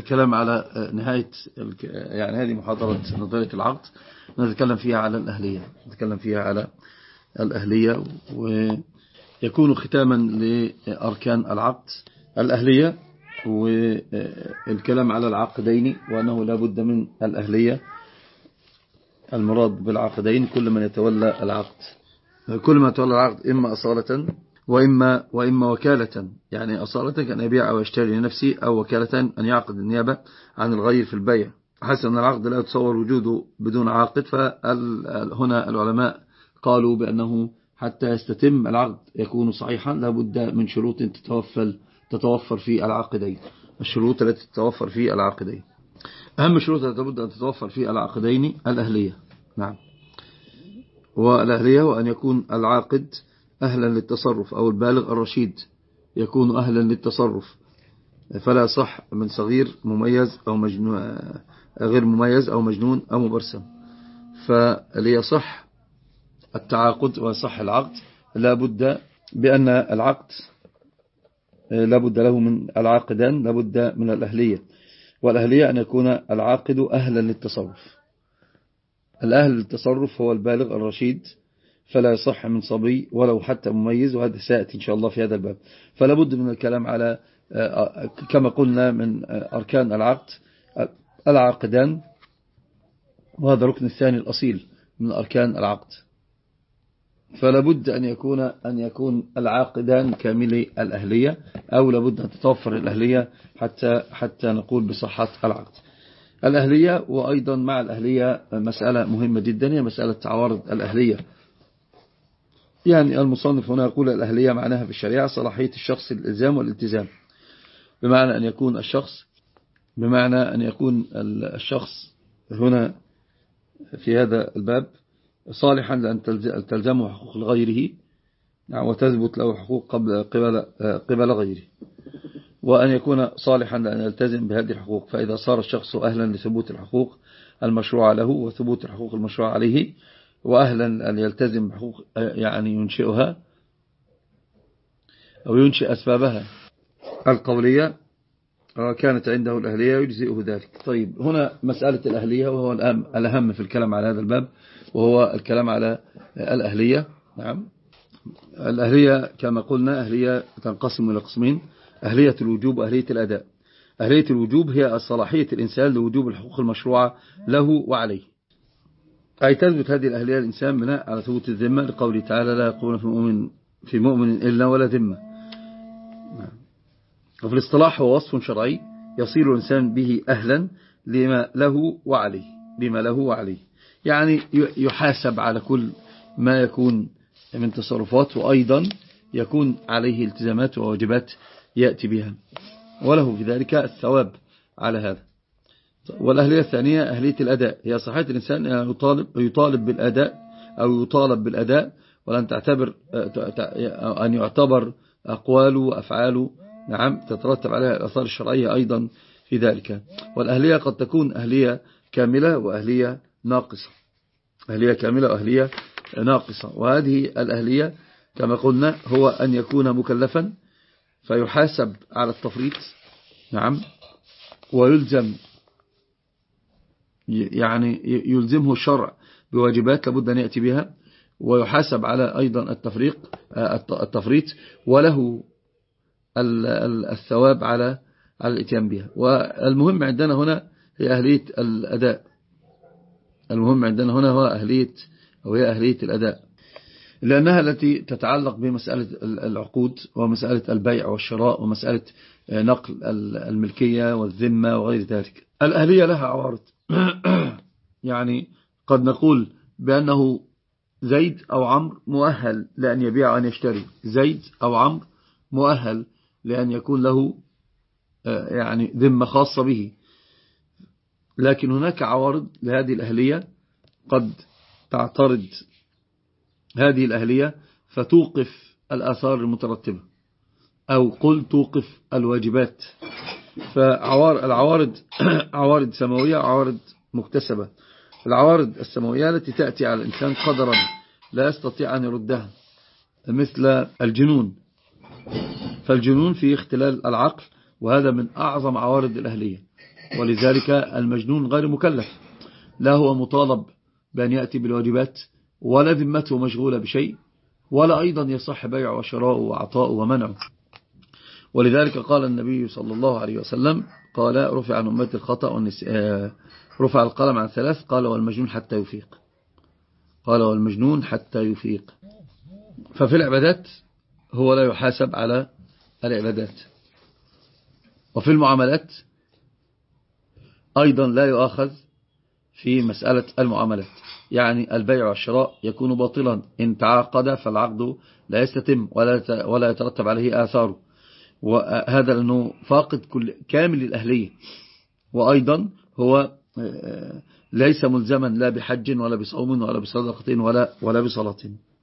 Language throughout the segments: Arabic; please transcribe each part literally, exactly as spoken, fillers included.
الكلام على نهاية يعني هذه محاضرة نظرية العقد، نتكلم فيها على الأهلية نتكلم فيها على الأهلية ويكون ختاما لأركان العقد الأهلية والكلام على العقدين، وأنه لا بد من الأهلية. المراد بالعقدين كل من يتولى العقد كل ما يتولى العقد إما أصالة وإما, وإما وكالة، يعني أصالة كأن يبيع أو يشتري لنفسه، أو وكالة أن يعقد النيابة عن الغير في البيع. حسن أن العقد لا يتصور وجوده بدون عاقد، فهنا العلماء قالوا بأنه حتى يستتم العقد يكون صحيحا لابد من شروط تتوفر تتوفر في العقدين. الشروط التي تتوفر في العقدين، أهم الشروط التي لابد أن تتوفر في العقدين الأهلية. نعم، والأهلية وأن يكون العاقد أهلا للتصرف، أو البالغ الرشيد يكون أهلا للتصرف، فلا صح من صغير مميز أو مجنون غير مميز أو مجنون أو مبرسم. فليصح التعاقد ويصح العقد لابد بأن العقد لابد له من العاقدان لابد من الأهلية، والأهلية أن يكون العاقد أهلا للتصرف. الأهل للتصرف هو البالغ الرشيد، فلا يصح من صبي ولو حتى مميز، وهذا سيأتي إن شاء الله في هذا الباب. فلا بد من الكلام على كما قلنا من أركان العقد العقدان، وهذا الركن الثاني الأصيل من أركان العقد. فلا بد أن يكون أن يكون العاقدان كاملي الأهلية، أو لا بد أن تتوفر الأهلية حتى حتى نقول بصحة العقد. الأهلية، وأيضا مع الأهلية مسألة مهمة جدا هي مسألة تعارض الأهلية. يعني المصنف هنا يقول الأهلية معناها في الشريعة صلاحية الشخص للإلزام والالتزام، بمعنى أن يكون الشخص بمعنى أن يكون الشخص هنا في هذا الباب صالحا لأن تلزمه حقوق غيره وتثبت له حقوق قبل قبل قبل غيره، وأن يكون صالحا لأن يلتزم بهذه الحقوق. فإذا صار الشخص أهلا لثبوت الحقوق المشروعة له وثبوت الحقوق المشروعة عليه، وأهلا أن يلتزم بحقوق يعني ينشئها أو ينشئ أسبابها القولية، كانت عنده الأهلية يجزئه ذلك. طيب، هنا مسألة الأهلية وهو الأهم, الأهم في الكلام على هذا الباب، وهو الكلام على الأهلية. نعم، الأهلية كما قلنا أهلية تنقسم إلى قسمين: أهلية الوجوب وأهلية الأداء. أهلية الوجوب هي صلاحية الإنسان لوجوب الحقوق المشروعة له وعليه، أي تثبت هذه الأهلية الإنسان بناء على ثبوت الذمة، لقوله تعالى: لا يقولون في مؤمن في مؤمن إلا ولا ذمة. وفي الاصطلاح هو وصف شرعي يصير الإنسان به أهلا لما له وعليه لما له وعليه يعني يحاسب على كل ما يكون من تصرفات، وأيضا يكون عليه التزامات وواجبات يأتي بها، وله في ذلك الثواب على هذا. والأهلية الثانية أهلية الأداء، هي صحيح الإنسان أن يطالب, يطالب بالأداء أو يطالب بالأداء، ولن تعتبر أن يعتبر أقواله وأفعاله نعم تترتب عليها الآثار الشرعية أيضا في ذلك. والأهلية قد تكون أهلية كاملة وأهلية ناقصة أهلية كاملة وأهلية ناقصة وهذه الأهلية كما قلنا هو أن يكون مكلفا فيحاسب على التفريط، نعم، ويلزم يعني يلزمه الشرع بواجبات لابد أن يأتي بها، ويحاسب على أيضا التفريق التفريط وله الثواب على على الاتيان بها. والمهم عندنا هنا هي أهلية الأداء المهم عندنا هنا هو أهلية أو هي أهلية الأداء، لأنها التي تتعلق بمسألة العقود ومسألة البيع والشراء ومسألة نقل الملكية والذمة وغير ذلك. الأهلية لها عوارض يعني قد نقول بأنه زيد أو عمرو مؤهل لأن يبيع وأن يشتري، زيد أو عمرو مؤهل لأن يكون له يعني ذمة خاصة به، لكن هناك عوارض لهذه الأهلية قد تعترض هذه الأهلية فتوقف الآثار المترتبة، أو قل توقف الواجبات. فالعوارض عوارض سماوية عوارض مكتسبة. العوارض السماوية التي تأتي على الإنسان قدرا لا يستطيع أن يردها، مثل الجنون، فالجنون فيه اختلال العقل، وهذا من أعظم عوارض الأهلية. ولذلك المجنون غير مكلف، لا هو مطالب بأن يأتي بالواجبات ولا ذمته مشغولة بشيء، ولا أيضا يصح بيعه وشراؤه وعطاؤه ومنعه. ولذلك قال النبي صلى الله عليه وسلم قال رفع عن أمتي الخطأ والنسيان، رفع القلم عن ثلاث، قال والمجنون حتى يفيق، قال والمجنون حتى يفيق. ففي العبادات هو لا يحاسب على العبادات، وفي المعاملات أيضا لا يؤاخذ في مسألة المعاملات. يعني البيع والشراء يكون باطلا إن تعاقد فالعقد لا يستتم ولا ولا يترتب عليه آثاره، وهذا لأنه فاقد كل كامل الأهلية، وأيضا هو ليس ملزما لا بحج ولا بصوم ولا بصدقة ولا ولا بصلاة.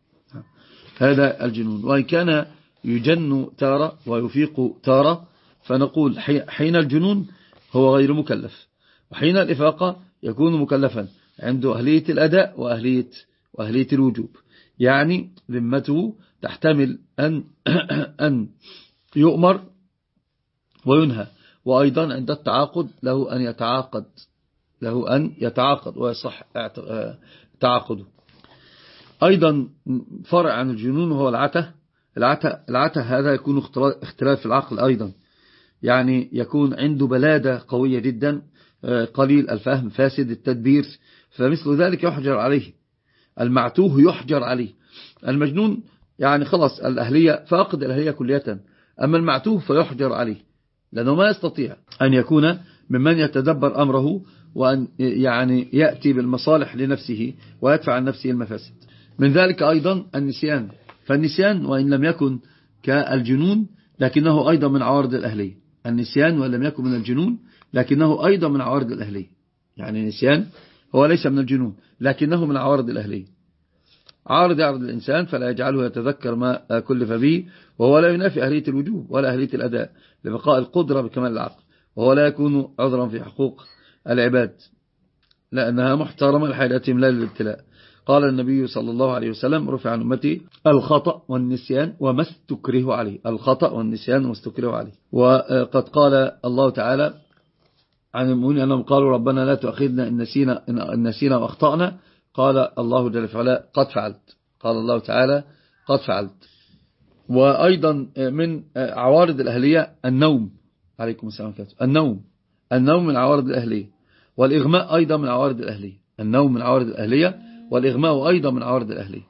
هذا الجنون. وإن كان يجن تارة ويفيق تارة فنقول حين الجنون هو غير مكلف، وحين الإفاقة يكون مكلفا عنده أهلية الأداء وأهلية, وأهلية الوجوب. يعني ذمته تحتمل أن, أن يؤمر وينهى، وأيضا عند التعاقد له أن يتعاقد له أن يتعاقد ويصح تعاقده. أيضا فرع عن الجنون هو العته. العته, العته هذا يكون اختلال في العقل أيضا، يعني يكون عنده بلادة قوية جدا، قليل الفهم، فاسد التدبير، فمثل ذلك يحجر عليه. المعتوه يحجر عليه. المجنون يعني خلاص الأهلية، فاقد الأهلية كلية، أما المعتوه فيحجر عليه، لأنه ما يستطيع أن يكون ممن يتدبر أمره وأن يعني يأتي بالمصالح لنفسه ويدفع عن نفسه المفاسد. من ذلك أيضا النسيان. فالنسيان وإن لم يكن كالجنون لكنه أيضا من عوارض الأهلية. النسيان وإن لم يكن من الجنون لكنه أيضا من عوارض الأهلية. يعني النسيان هو ليس من الجنون لكنه من عوارض الأهلية. عارض يعرض الإنسان فلا يجعله يتذكر ما كلف به، وهو لا ينافي أهلية الوجوب ولا أهلية الأداء لبقاء القدرة بكمال العقل، وهو لا يكون عذرا في حقوق العباد لأنها محترمة لحياتهم لا للابتلاء. قال النبي صلى الله عليه وسلم رفع عن أمتي الخطأ والنسيان وما استكره عليه. الخطأ والنسيان وما استكره عليه. وقد قال الله تعالى عن المؤمنين أنهم قالوا ربنا لا تؤاخذنا إن نسينا, إن نسينا وأخطأنا، قال الله جل وعلا قد فعلت. قال الله تعالى قد فعلت. وأيضا من عوارض الأهلية النوم. عليكم السلام عليكم. النوم النوم من عوارض الأهلية، والإغماء أيضا من عوارض الأهلية. النوم من عوارض الأهلية والإغماء أيضا من عوارض الأهلية.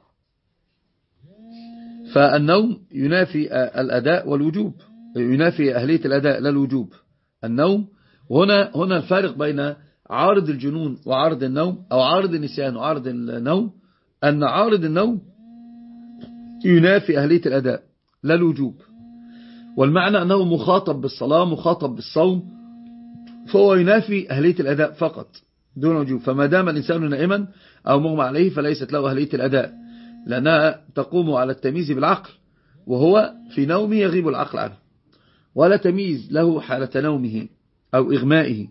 فالنوم ينافي الأداء والوجوب، ينافي أهلية الأداء لا الوجوب. النوم، وهنا هنا الفارق بين عارض الجنون وعارض النوم، أو عارض النسيان وعارض النوم، أن عارض النوم ينافي أهلية الأداء لا الوجوب، والمعنى أنه مخاطب بالصلاة مخاطب بالصوم، فهو ينافي أهلية الأداء فقط دون وجوب. فما دام الإنسان نائما أو مغمى عليه فليست له أهلية الأداء، لأنها تقوم على التمييز بالعقل، وهو في نومه يغيب العقل عنه، ولا تمييز له حالة نومه أو إغمائه.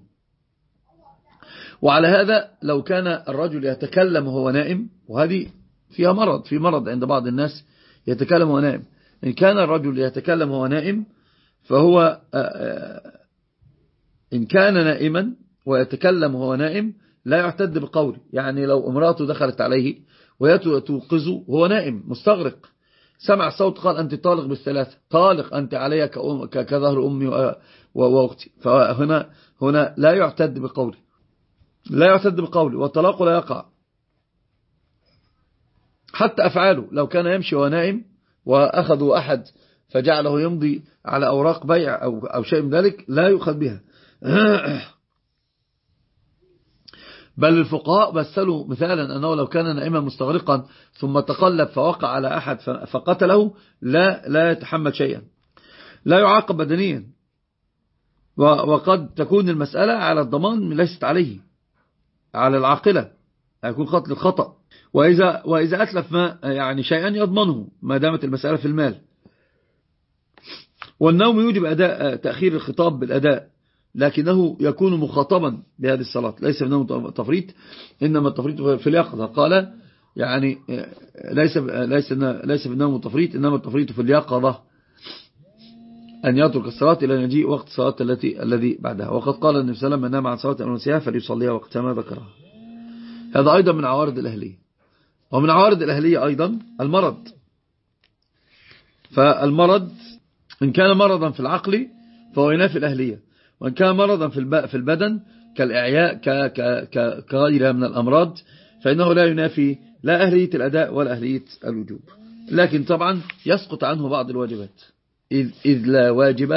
وعلى هذا لو كان الرجل يتكلم وهو نائم، وهذه فيها مرض، في مرض عند بعض الناس يتكلم وهو نائم. إن كان الرجل يتكلم وهو نائم فهو إن كان نائما ويتكلم وهو نائم لا يعتد بقول. يعني لو امراته دخلت عليه ويتوقظه وهو نائم مستغرق، سمع الصوت قال أنت طالق بالثلاثة، طالق أنت علي كظهر أمي وأختي، فهنا هنا لا يعتد بقول، لا يعتد بقول، والطلاق لا يقع. حتى أفعاله لو كان يمشي وهو نائم وأخذوا أحد فجعله يمضي على أوراق بيع أو, أو شيء من ذلك لا يؤخذ بها. بل الفقهاء مثلوا مثالا أنه لو كان نائما مستغرقا ثم تقلب فوقع على أحد فقتله لا لا يتحمل شيئا، لا يعاقب بدنيا، وقد تكون المسألة على الضمان ليست عليه، على العاقلة يكون قتل الخطأ. وإذا, وإذا أتلف ما يعني شيئا يضمنه ما دامت المسألة في المال. والنوم يوجب أداء تأخير الخطاب بالأداء، لكنه يكون مخاطبا بهذه الصلاة، ليس النوم تفريط، إنما التفريط في اليقظة. قال يعني ليس ليس ليس في النوم تفريط، إنما التفريط في اليقظة. أن يترك الصلاة إلى أن يجيء وقت الصلاة التي الذي بعدها. وقد قال النبي صلى الله عليه وسلم: من نام عن صلاة أو نسيها فليصليها وقتها ما ذكرها. هذا أيضا من عوارض الأهلية. ومن عوارض الأهلية أيضا المرض. فالمرض إن كان مرضا في العقل فهو ينافي الأهلية، وإن كان مرضا في البدن كالإعياء كغيرها من الأمراض فإنه لا ينافي لا أهلية الأداء ولا أهلية الوجوب. لكن طبعا يسقط عنه بعض الواجبات، إذ, إذ لا واجب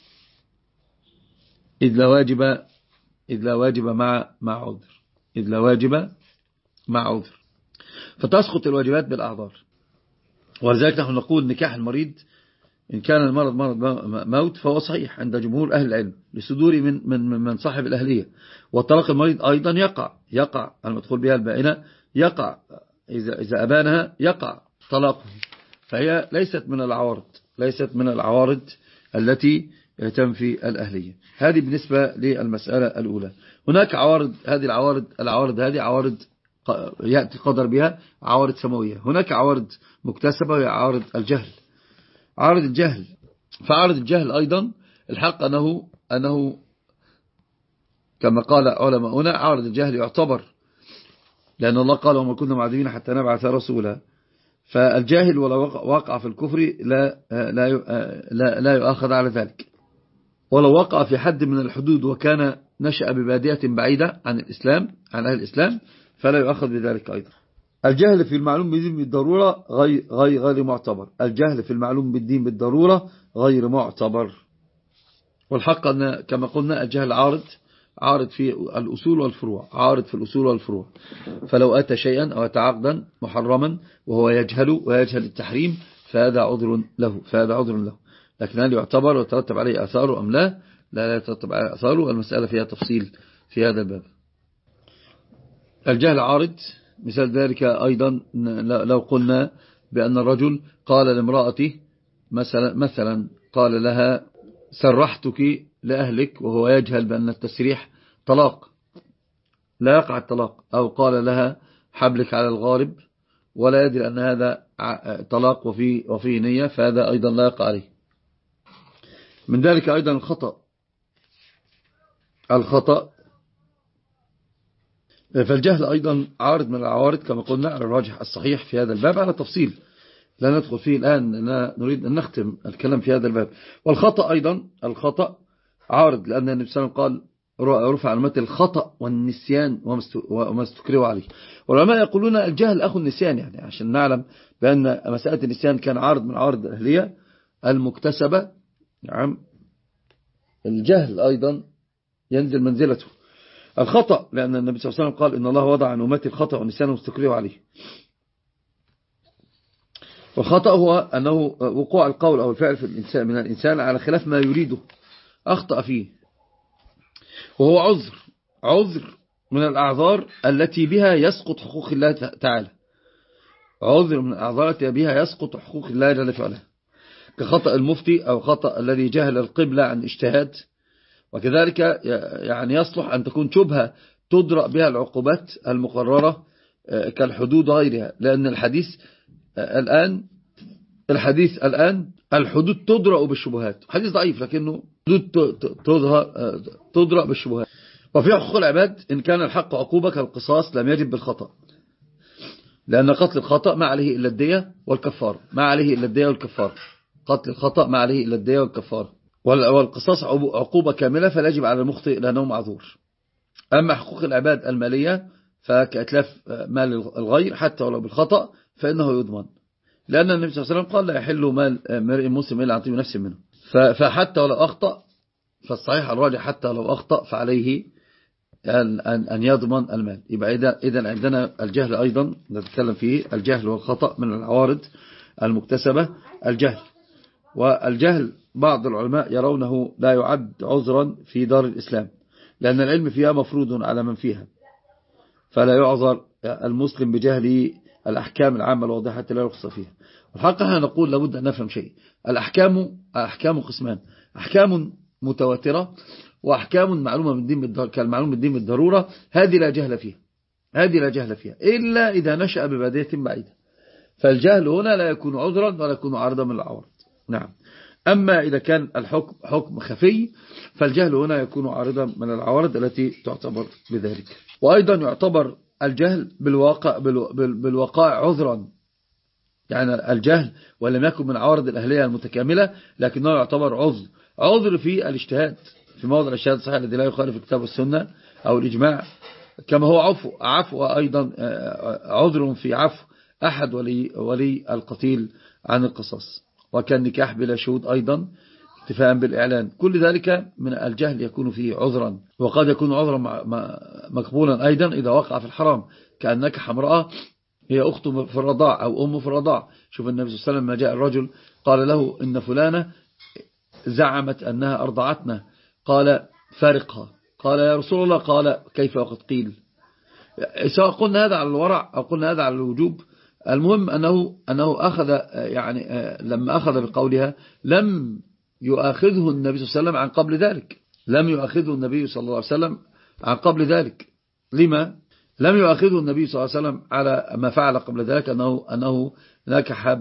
إذ لا واجب إذ لا واجب مع مع عذر إذ لا واجب مع عذر فتسقط الواجبات بالأعذار. ولذلك نحن نقول نكاح المريض إن كان المرض مرض موت فهو صحيح عند جمهور أهل العلم لصدور من من من صاحب الأهلية. وطلاق المريض أيضا يقع يقع المدخول بها البائنة يقع إذا إذا أبانها يقع طلاقه. فهي ليست من العوارض ليست من العوارض التي تنفي الأهلية. هذه بالنسبة للمسألة الأولى. هناك عوارض، هذه العوارض العوارض هذه عوارض يأتي القدر بها عوارض سماوية. هناك عوارض مكتسبة وهي عوارض الجهل. عارض الجهل فعارض الجهل أيضا الحق أنه أنه كما قال علماؤنا عارض الجهل يعتبر، لأن الله قال: وما كنا معذبين حتى نبعث رسولا. فالجاهل ولو وقع في الكفر لا لا لا, لا يؤاخذ على ذلك، ولو وقع في حد من الحدود وكان نشأ ببادية بعيدة عن الإسلام عن أهل الإسلام فلا يؤاخذ بذلك أيضا. الجهل في المعلوم بالدين بالضرورة غير, غير, غير معتبر. الجهل في المعلوم بالدين بالضرورة غير معتبر. والحق أن كما قلنا الجهل عارض عارض في الأصول والفروع عارض في الأصول والفروع. فلو أتى شيئا أو أتى عقدا محرما وهو يجهل ويجهل التحريم فهذا عذر له فهذا عذر له لكن هل يعتبر ويترتب عليه آثاره أم لا؟ لا لا يترتب عليه آثاره. المسألة فيها تفصيل في هذا الباب. الجهل عارض. مثال ذلك أيضا لو قلنا بأن الرجل قال لامرأته مثلا مثلا قال لها: سرحتك لأهلك، وهو يجهل بأن التسريح طلاق لا يقع الطلاق. أو قال لها: حبلك على الغارب، ولا يدري أن هذا طلاق وفي وفي نية، فهذا أيضا لا يقع عليه. من ذلك أيضا الخطأ الخطأ فالجهل أيضا عارض من العوارض كما قلنا على الراجح الصحيح في هذا الباب على تفصيل لا ندخل فيه الآن، لا نريد أن نختم الكلام في هذا الباب. والخطأ أيضا الخطأ عارض، لأن النبي صلى الله عليه وسلم قال: رفع عن أمتي الخطأ والنسيان وما استكرهوا عليه. والعلماء يقولون الجهل أخو النسيان، يعني عشان نعلم بأن مسألة النسيان كان عارض من عوارض الأهلية المكتسبة. نعم الجهل أيضا ينزل منزلته. الخطأ لأن النبي صلى الله عليه وسلم قال: إن الله وضع عن أمتي الخطأ والنسيان واستكرهوا عليه. والخطأ هو أنه وقوع القول أو الفعل في الإنسان من الإنسان على خلاف ما يريده أخطأ فيه، وهو عذر عذر من الأعذار التي بها يسقط حقوق الله تعالى. عذر من الأعذار التي بها يسقط حقوق الله جل وعلا، كخطأ المفتي أو خطأ الذي جهل القبلة عن اجتهاد. وكذلك يعني يصلح أن تكون شبهة تدرأ بها العقوبات المقررة كالحدود وغيرها، لأن الحديث الآن الحديث الآن الحدود تدرأ بالشبهات. حديث ضعيف لكنه حدود تدرأ بالشبهات. وفي حقوق العباد إن كان الحق عقوبة كالقصاص لم يجب بالخطأ، لأن قتل الخطأ ما عليه إلا الدية والكفارة ما عليه إلا الدية والكفارة قتل الخطأ ما عليه إلا الدية والكفارة. والقصاص عقوبة كاملة فلا يجب على المخطئ لأنه معذور. أما حقوق العباد المالية فكأتلاف مال الغير حتى ولو بالخطأ فإنه يضمن، لأن النبي صلى الله عليه وسلم قال: لا يحل مال مرء مسلم إلا عن طيب نفس منه. فحتى ولو أخطأ فالصحيح الراجح حتى لو أخطأ فعليه أن يضمن المال. يبقى إذا عندنا الجهل أيضا نتكلم فيه. الجهل والخطأ من العوارض المكتسبة. الجهل والجهل بعض العلماء يرونه لا يعد عذرا في دار الإسلام، لأن العلم فيها مفروض على من فيها، فلا يعذر المسلم بجهل الأحكام العامة الواضحة لا يخص فيها. والحق احنا نقول لابد أن نفهم شيء. الأحكام أحكام قسمان: أحكام متواترة وأحكام معلومة من الدين كالمعلوم بالدين بالضرورة. هذه لا جهل فيها هذه لا جهل فيها إلا إذا نشأ ببادية بعيدة. فالجهل هنا لا يكون عذرا ولا يكون عارضا من العوارض. نعم. أما إذا كان الحكم حكم خفي فالجهل هنا يكون عارضا من العوارض التي تعتبر بذلك. وأيضا يعتبر الجهل بالواقع بالوقائع عذرا، يعني الجهل ولم يكن من عوارض الأهلية المتكاملة لكنه يعتبر عذر عذر في الاجتهاد في موضع الاجتهاد الصحيح الذي لا يخالف الكتاب والسنة أو الإجماع، كما هو عفو عفو أيضا عذر في عفو أحد ولي, ولي القتيل عن القصاص، وكان نكاح بلا شهود أيضا اكتفاء بالإعلان. كل ذلك من الجهل يكون فيه عذرا، وقد يكون عذرا مقبولا أيضا إذا وقع في الحرام، كأنك حمراء هي أخت في الرضاع أو أم في الرضاع. شوف النبي صلى الله عليه وسلم ما جاء الرجل قال له إن فلانة زعمت أنها أرضعتنا، قال فارقها، قال يا رسول الله، قال كيف وقد قيل. سواء قلنا هذا على الورع أو قلنا هذا على الوجوب، المهم أنه, أنه أخذ يعني لما أخذ بقولها لم يؤاخذه النبي صلى الله عليه وسلم عن قبل ذلك، لم يؤاخذه النبي صلى الله عليه وسلم عن قبل ذلك. لما لم يؤاخذه النبي صلى الله عليه وسلم على ما فعل قبل ذلك، أنه, أنه نكح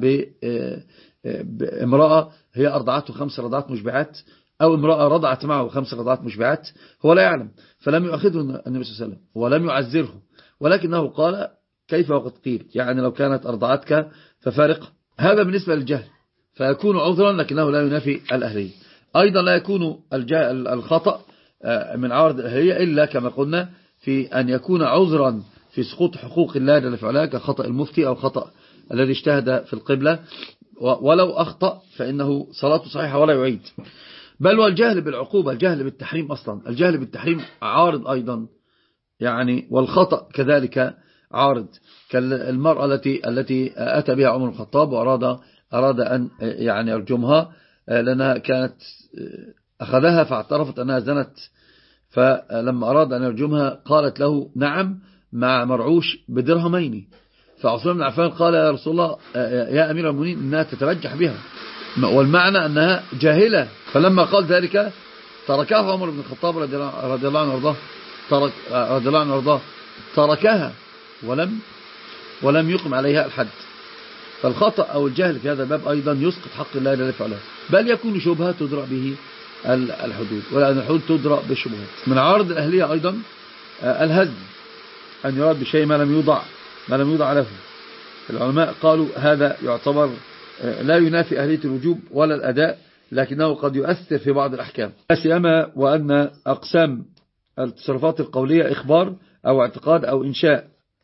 بامرأة هي أرضعته خمس رضعات مشبعات، أو امرأة رضعت معه خمس رضعات مشبعات، هو لا يعلم، فلم يؤاخذه النبي صلى الله عليه وسلم ولم يعزره، ولكنه قال كيف وقد قيل، يعني لو كانت أرضعتك ففارق. هذا بالنسبة للجهل فيكون عذرا لكنه لا ينافي الأهلية. أيضا لا يكون الخطأ من عوارض الأهلية إلا كما قلنا في أن يكون عذرا في سقوط حقوق الله جل وعلا كخطأ المفتي أو خطأ الذي اجتهد في القبلة، ولو أخطأ فإنه صلاته صحيحة ولا يعيد. بل والجهل بالعقوبة، الجهل بالتحريم أصلا، الجهل بالتحريم عارض أيضا يعني، والخطأ كذلك عارض، كالمرأة التي التي أتى بها عمر الخطاب وأراد أراد أن يعني يرجمها لأنها كانت أخذها فاعترفت أنها زنت، فلما أراد أن يرجمها قالت له نعم مع مرعوش بدرهمين، فعثمان بن عفان قال يا رسول الله يا أمير المؤمنين إنها تتبجح بها، والمعنى أنها جاهلة. فلما قال ذلك تركها عمر بن الخطاب رضي الله عنه وارضاه، ترك رضي الله عنه وارضاه تركها ولم ولم يقم عليها الحد. فالخطأ أو الجهل في هذا الباب أيضا يسقط حق الله جل وعلا، بل يكون شبهة تدرأ به الحدود، ولأن الحدود تدرأ بالشبهات. من عارض الأهلية أيضا الهزل، أن يراد بشيء ما لم يوضع ما لم يوضع له. العلماء قالوا هذا يعتبر لا ينافي أهلية الوجوب ولا الأداء، لكنه قد يؤثر في بعض الأحكام، سيما وأن أقسام التصرفات القولية إخبار أو اعتقاد أو إنشاء.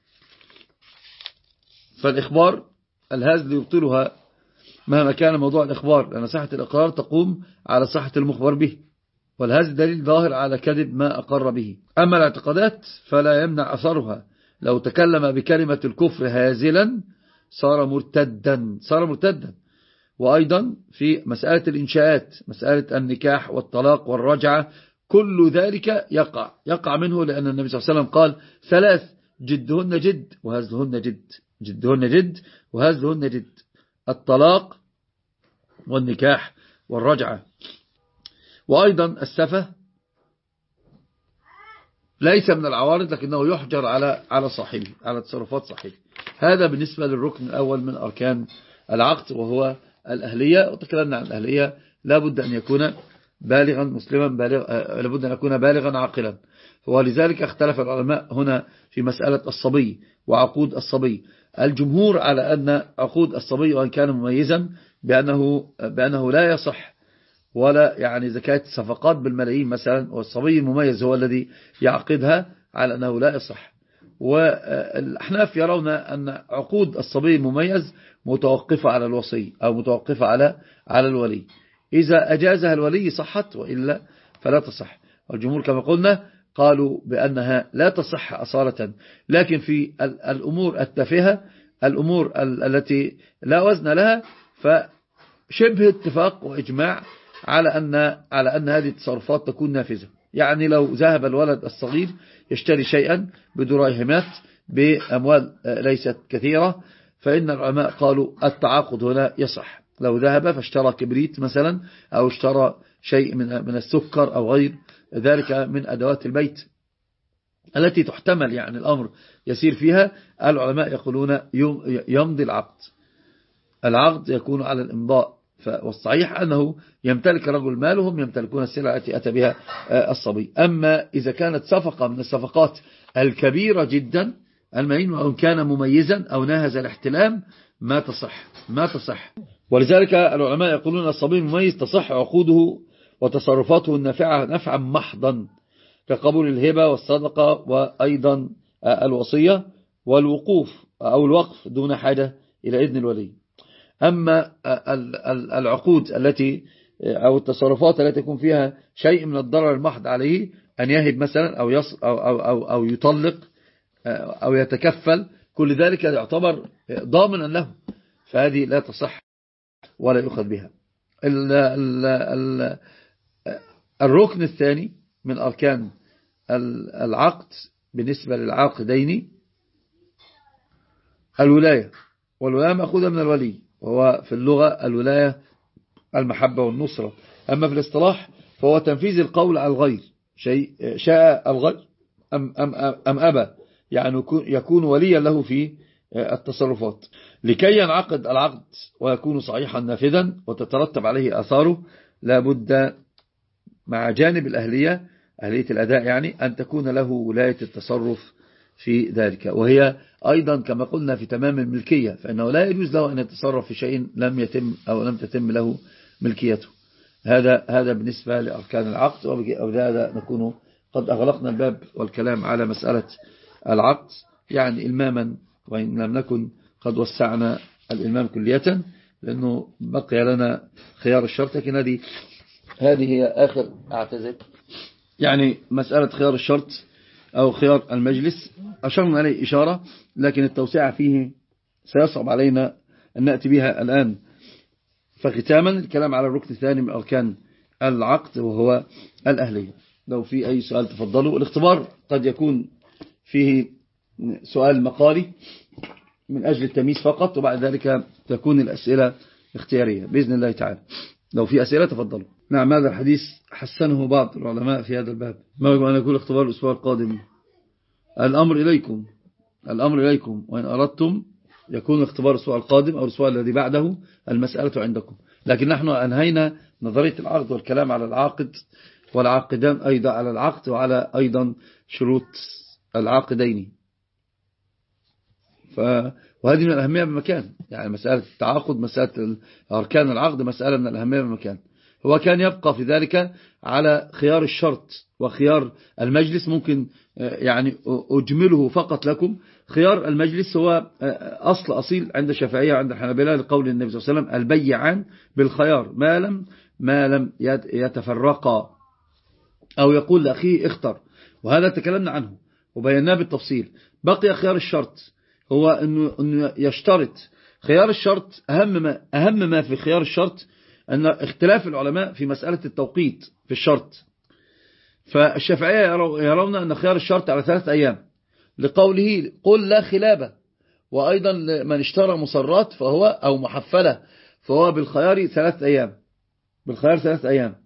فالإخبار الهزل يبطلها مهما كان موضوع الإخبار، لأن صحة الإقرار تقوم على صحة المخبر به، والهزل دليل ظاهر على كذب ما أقر به. أما الاعتقادات فلا يمنع أثرها، لو تكلم بكلمة الكفر هازلا صار مرتدا صار مرتدا. وأيضا في مسألة الإنشاءات، مسألة النكاح والطلاق والرجعة، كل ذلك يقع يقع منه، لأن النبي صلى الله عليه وسلم قال ثلاث جدهن جد وهزلهن جد، جدهن جد وهزلهن جد: الطلاق والنكاح والرجعة. وأيضا السفة ليس من العوارض لكنه يحجر على على صاحبه، على تصرفات صاحبه. هذا بالنسبة للركن الأول من أركان العقد وهو الأهلية. وتكلمنا عن الأهلية لابد أن يكون بالغا مسلما، بالغ لابد أن يكون بالغا عاقلا. ولذلك اختلف العلماء هنا في مسألة الصبي وعقود الصبي. الجمهور على أن عقود الصبي وأن كان مميزا بأنه, بأنه لا يصح، ولا يعني زكاة الصفقات بالملايين مثلا، والصبي المميز هو الذي يعقدها، على أنه لا يصح. والأحناف يرون أن عقود الصبي المميز متوقفة على الوصي أو متوقفة على على الولي، إذا أجازها الولي صحت وإلا فلا تصح. والجمهور كما قلنا قالوا بأنها لا تصح أصالة، لكن في الأمور التافهة، الأمور التي لا وزن لها، فشبه اتفاق وإجماع على أن على أن هذه التصرفات تكون نافذة. يعني لو ذهب الولد الصغير يشتري شيئا بدراهمات بأموال ليست كثيرة، فإن العلماء قالوا التعاقد هنا يصح. لو ذهب فاشترى كبريت مثلا، أو اشترى شيء من من السكر أو غير ذلك من أدوات البيت التي تحتمل يعني الأمر يسير فيها، العلماء يقولون يمضي العقد. العقد يكون على الإمضاء والصحيح أنه يمتلك رجل مالهم يمتلكون السلعة التي أتى بها الصبي. أما إذا كانت صفقة من الصفقات الكبيرة جدا المعين وإن كان مميزا أو ناهز الاحتلام ما تصح ما تصح ولذلك العلماء يقولون الصبي المميز تصح عقوده وتصرفاته النافعة نفعا محضا كقبول الهبة والصدقة وأيضا الوصية والوقوف أو الوقف دون حاجة إلى إذن الولي. أما العقود التي أو التصرفات التي يكون فيها شيء من الضرر المحض عليه أن يهب مثلا أو, يص أو, أو, أو, أو يطلق أو يتكفل كل ذلك يعتبر ضامنا له فهذه لا تصح ولا يؤخذ بها. ال ال ال الركن الثاني من أركان العقد بالنسبة للعاقدين الولاية، والولاية مأخوذة من الولي وهو في اللغة الولاية المحبة والنصرة. أما في الاصطلاح فهو تنفيذ القول على الغير شيء شاء الغير أم, أم, أم أبى يعني يكون وليا له في التصرفات. لكي ينعقد العقد ويكون صحيحا نافذا وتترتب عليه آثاره لابد مع جانب الأهلية أهلية الأداء يعني أن تكون له ولاية التصرف في ذلك، وهي أيضا كما قلنا في تمام الملكية فإنه لا يجوز له أن يتصرف في شيء لم يتم أو لم تتم له ملكيته. هذا هذا بالنسبة لأركان العقد، وبهذا نكون قد أغلقنا الباب والكلام على مسألة العقد يعني إلماما وإن لم نكن قد وسعنا الإلمام كلية لأنه بقي لنا خيار الشرط، لكن هذه هذه هي آخر أعتذر يعني مسألة خيار الشرط أو خيار المجلس أشرنا عليه إشارة لكن التوسعة فيه سيصعب علينا أن نأتي بها الآن. فختاما الكلام على الركن الثاني من أركان العقد وهو الأهلية. لو في أي سؤال تفضلوا. الاختبار قد يكون فيه سؤال مقالي من أجل التمييز فقط وبعد ذلك تكون الأسئلة اختيارية بإذن الله تعالى. لو في أسئلة تفضلوا. نعم هذا الحديث حسنه بعض العلماء في هذا الباب. ما يجب أن يكون اختبار الأسبوع القادم. الأمر إليكم الأمر إليكم وإن أردتم يكون اختبار الأسبوع القادم أو الأسبوع الذي بعده المسألة عندكم، لكن نحن أنهينا نظرية العقد والكلام على العاقد والعاقدان أيضا على العقد وعلى أيضا شروط العاقدين. ف... وهذه من الأهمية بمكان يعني مسألة التعاقد مسألة أركان العقد مسألة من الأهمية بمكان. هو كان يبقى في ذلك على خيار الشرط وخيار المجلس ممكن يعني أجمله فقط لكم. خيار المجلس هو أصل أصيل عند الشافعية وعند الحنابلة لقول النبي صلى الله عليه وسلم البيعان بالخيار ما لم ما لم يتفرقا أو يقول لأخيه اختر، وهذا تكلمنا عنه وبيناه بالتفصيل. بقي خيار الشرط هو أنه, أنه يشترط. خيار الشرط أهم ما, أهم ما في خيار الشرط أن اختلاف العلماء في مسألة التوقيت في الشرط. فالشافعية يرون أن خيار الشرط على ثلاثة أيام لقوله قل لا خلابة، وأيضا من اشترى مصرات فهو أو محفلة فهو بالخيار ثلاثة أيام بالخيار ثلاثة أيام.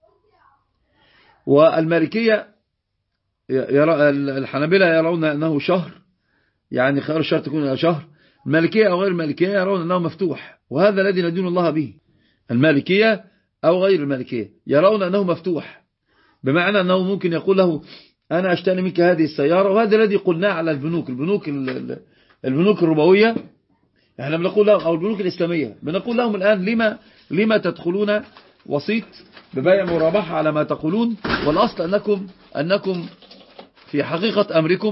والمالكية يرى الحنابلة يرون أنه شهر يعني خيار الشرط يكون شهر. المالكية أو غير المالكية يرون أنه مفتوح، وهذا الذي ندين الله به. المالكية أو غير المالكية يرون أنه مفتوح بمعنى أنه ممكن يقول له أنا أشتري منك هذه السيارة، وهذا الذي قلناه على البنوك البنوك البنوك الربوية احنا بنقول لهم أو البنوك الإسلامية بنقول لهم الآن لما لما تدخلون وسيط ببيع مرابحة على ما تقولون، والأصل أنكم أنكم في حقيقة أمركم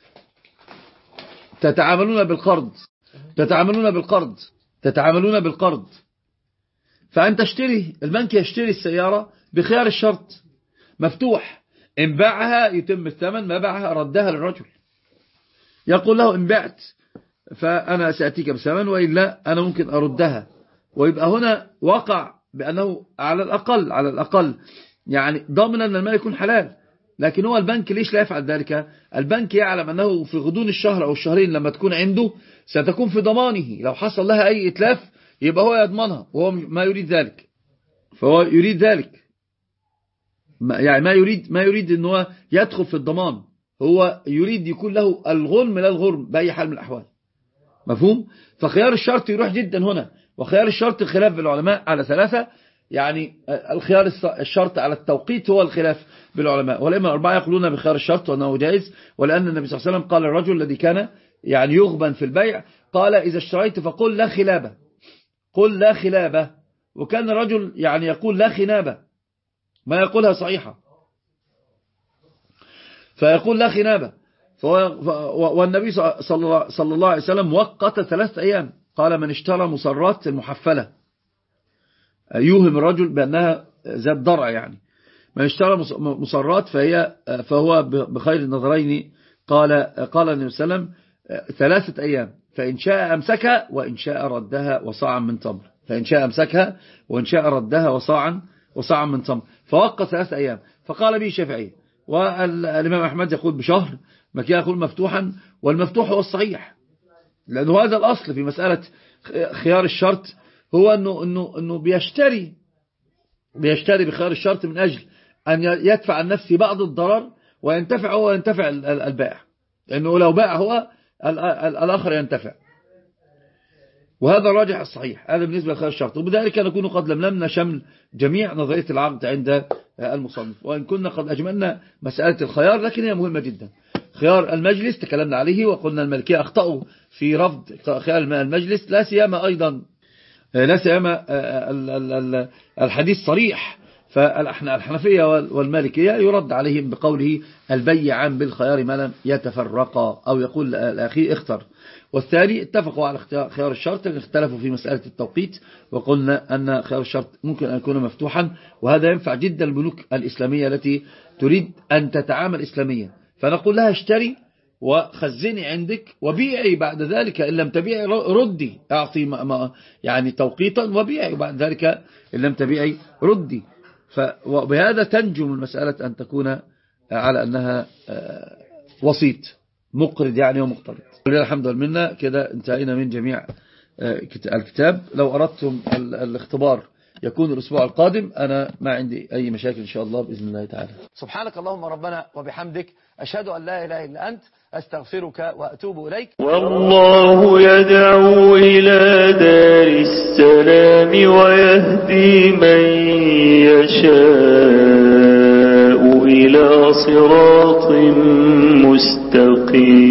تتعاملون بالقرض تتعاملون بالقرض تتعاملون بالقرض فأنت تشتري البنك يشتري السيارة بخيار الشرط مفتوح، إن باعها يتم الثمن، ما باعها ردها للرجل. يقول له إن بعت فأنا سأتيك بثمن وإلا أنا ممكن أردها، ويبقى هنا وقع بأنه على الأقل على الأقل يعني ضامن أن المال يكون حلال. لكن هو البنك ليش لا يفعل ذلك؟ البنك يعلم أنه في غضون الشهر أو الشهرين لما تكون عنده ستكون في ضمانه، لو حصل لها أي إتلاف يبقى هو يضمنها، وهو ما يريد ذلك. فهو يريد ذلك يعني ما يريد ما يريد أنه يدخل في الضمان، هو يريد يكون له الغنم لا الغرم بأي حال من الأحوال. مفهوم؟ فخيار الشرط يروح جدا هنا، وخيار الشرط الخلاف بالعلماء على ثلاثة، يعني الخيار الشرط على التوقيت هو الخلاف بالعلماء، والأئمة الأربعة يقولون بخيار الشرط وأنه جائز، ولأن النبي صلى الله عليه وسلم قال الرجل الذي كان يعني يغبن في البيع قال إذا اشتريت فقل لا خلابة، قل لا خلابة، وكان الرجل يعني يقول لا خنابة، ما يقولها صحيحة، فيقول لا خنابة. والنبي صلى الله عليه وسلم وقت ثلاثة أيام، قال من اشترى مصرات المحفلة يوهم الرجل بأنها ذات ضرع، يعني من اشترى مصرات فهي فهو بخير النظرين، قال قال النبي صلى الله عليه وسلم ثلاثة أيام، فإن شاء أمسكها وإن شاء ردها وصاعا من تمر، فإن شاء أمسكها وإن شاء ردها وصاعا وصاعا من تمر، فوقت ثلاثة أيام. فقال به الشافعي، والإمام أحمد يقول بشهر، مكي يقول مفتوحا، والمفتوح هو الصحيح، لأنه هذا الأصل في مسألة خيار الشرط، هو أنه, إنه, إنه بيشتري بيشتري بخيار الشرط من أجل أن يدفع عن نفسه بعض الضرر وينتفع هو وينتفع البائع، لأنه لو باع هو الآخر ينتفع، وهذا الراجح الصحيح. هذا بالنسبة لخيار الشرط، وبذلك نكون قد لملمنا شمل جميع نظرية العقد عند المصنف، وإن كنا قد أجملنا مسألة الخيار، لكن هي مهمة جدا. خيار المجلس تكلمنا عليه، وقلنا المالكية أخطأوا في رفض خيار المجلس، لا سيما أيضا لا سيما الحديث صريح، فالحنفية والمالكية يرد عليهم بقوله البيعان بالخيار ما لم يتفرقا، أو يقول الأخير اختر. والثاني اتفقوا على خيار الشرط، اختلفوا في مسألة التوقيت، وقلنا أن خيار الشرط ممكن أن يكون مفتوحا، وهذا ينفع جدا البنوك الإسلامية التي تريد أن تتعامل إسلاميا، فنقول لها اشتري وخزني عندك وبيعي بعد ذلك، إن لم تبيعي ردي، أعطي ما يعني توقيتا وبيعي، وبعد ذلك إن لم تبيعي ردي. وبهذا تنجو من مسألة أن تكون على أنها وسيط مقرض يعني ومقترض. الحمد لله كده انتهينا من جميع الكتاب. لو أردتم الاختبار يكون الأسبوع القادم، أنا ما عندي أي مشاكل إن شاء الله بإذن الله تعالى. سبحانك اللهم ربنا وبحمدك، أشهد أن لا إله إلا أنت، أستغفرك وأتوب إليك. والله يدعو إلى دار السلام ويهدي من يشاء إلى صراط مستقيم.